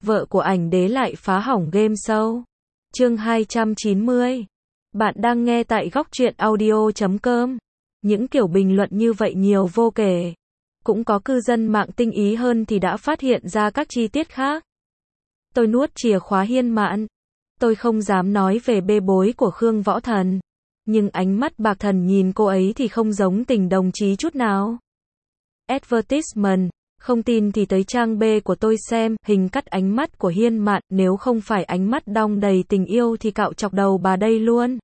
vợ của ảnh đế lại phá hỏng game show. Chương 290. Bạn đang nghe tại góc truyện audio.com. Những kiểu bình luận như vậy nhiều vô kể. Cũng có cư dân mạng tinh ý hơn thì đã phát hiện ra các chi tiết khác. Tôi nuốt chìa khóa Hiên Mạn. Tôi không dám nói về bê bối của Khương Võ Thần. Nhưng ánh mắt bạc thần nhìn cô ấy thì không giống tình đồng chí chút nào. Advertisement. Không tin thì tới trang B của tôi xem, hình cắt ánh mắt của Hiên Mạn, nếu không phải ánh mắt đong đầy tình yêu thì cạo chọc đầu bà đây luôn.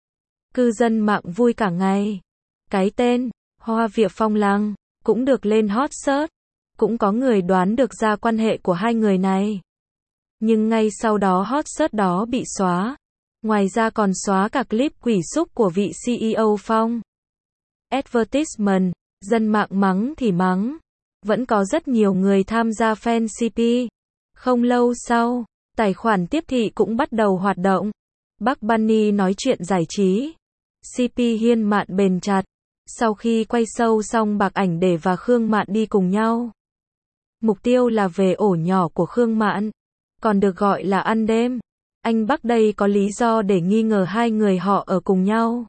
Cư dân mạng vui cả ngày. Cái tên, Hoa Vịa Phong Lăng, cũng được lên hot search. Cũng có người đoán được ra quan hệ của hai người này. Nhưng ngay sau đó hot search đó bị xóa. Ngoài ra còn xóa cả clip quỷ xúc của vị CEO Phong. Advertisement, dân mạng mắng thì mắng. Vẫn có rất nhiều người tham gia fan CP. Không lâu sau, tài khoản tiếp thị cũng bắt đầu hoạt động. Bắc Bunny nói chuyện giải trí. CP Hiên Mạn bền chặt. Sau khi quay show xong Bạc Ảnh Để và Khương Mạn đi cùng nhau. Mục tiêu là về ổ nhỏ của Khương Mạn. Còn được gọi là ăn đêm. Anh Bắc đây có lý do để nghi ngờ hai người họ ở cùng nhau.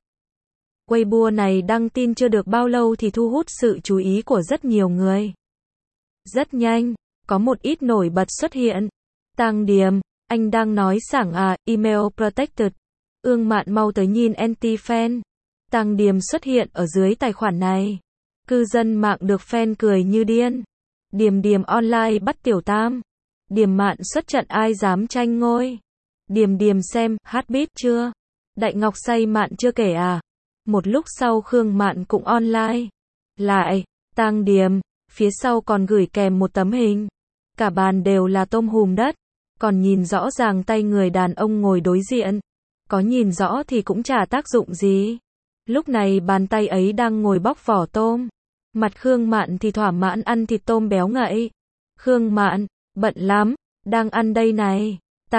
Weibo này đăng tin chưa được bao lâu thì thu hút sự chú ý của rất nhiều người. Rất nhanh, có một ít nổi bật xuất hiện. Tang Điềm, anh đang nói sảng à, email protected. Ương Mạn mau tới nhìn anti-fan. Tang Điềm xuất hiện ở dưới tài khoản này. Cư dân mạng được fan cười như điên. Điềm Điềm online bắt Tiểu Tam. Điềm Mạn xuất trận ai dám tranh ngôi. Điềm Điềm xem, hát beat chưa? Đại Ngọc say Mạn chưa kể à? Một lúc sau Khương Mạn cũng online. Lại, Tang Điềm, phía sau còn gửi kèm một tấm hình. Cả bàn đều là tôm hùm đất. Còn nhìn rõ ràng tay người đàn ông ngồi đối diện. Có nhìn rõ thì cũng chả tác dụng gì. Lúc này bàn tay ấy đang ngồi bóc vỏ tôm. Mặt Khương Mạn thì thỏa mãn ăn thịt tôm béo ngậy. Khương Mạn, bận lắm, đang ăn đây này.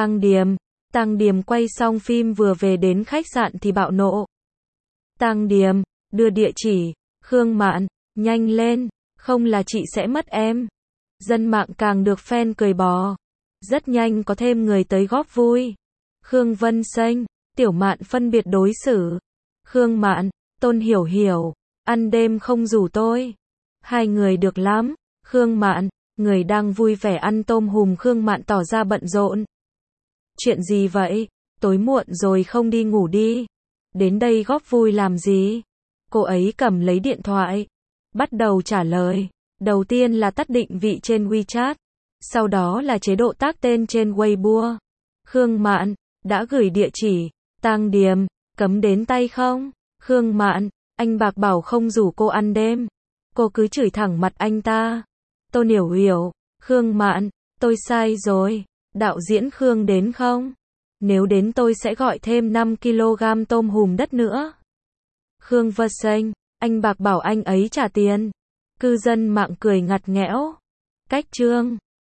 Tang Điềm quay xong phim vừa về đến khách sạn thì bạo nộ. Tang Điềm, đưa địa chỉ. Khương Mạn, nhanh lên, không là chị sẽ mất em. Dân mạng càng được fan cười bò. Rất nhanh có thêm người tới góp vui. Khương Vân Xanh, Tiểu Mạn phân biệt đối xử. Khương Mạn, Tôn Hiểu Hiểu, ăn đêm không rủ tôi. Hai người được lắm. Khương Mạn, người đang vui vẻ ăn tôm hùm. Khương Mạn tỏ ra bận rộn. Chuyện gì vậy? Tối muộn rồi không đi ngủ đi. Đến đây góp vui làm gì? Cô ấy cầm lấy điện thoại. Bắt đầu trả lời. Đầu tiên là tắt định vị trên WeChat. Sau đó là chế độ tag tên trên Weibo. Khương Mạn, đã gửi địa chỉ. Tang Điềm, cấm đến tay không? Khương Mạn, anh Bạc bảo không rủ cô ăn đêm. Cô cứ chửi thẳng mặt anh ta. Tôn Hiểu Hiểu, Khương Mạn, tôi sai rồi. Đạo diễn Khương đến không? Nếu đến tôi sẽ gọi thêm 5 kg tôm hùm đất nữa. Khương Vân Xanh, anh Bạc bảo anh ấy trả tiền. Cư dân mạng cười ngặt nghẽo. Cách chương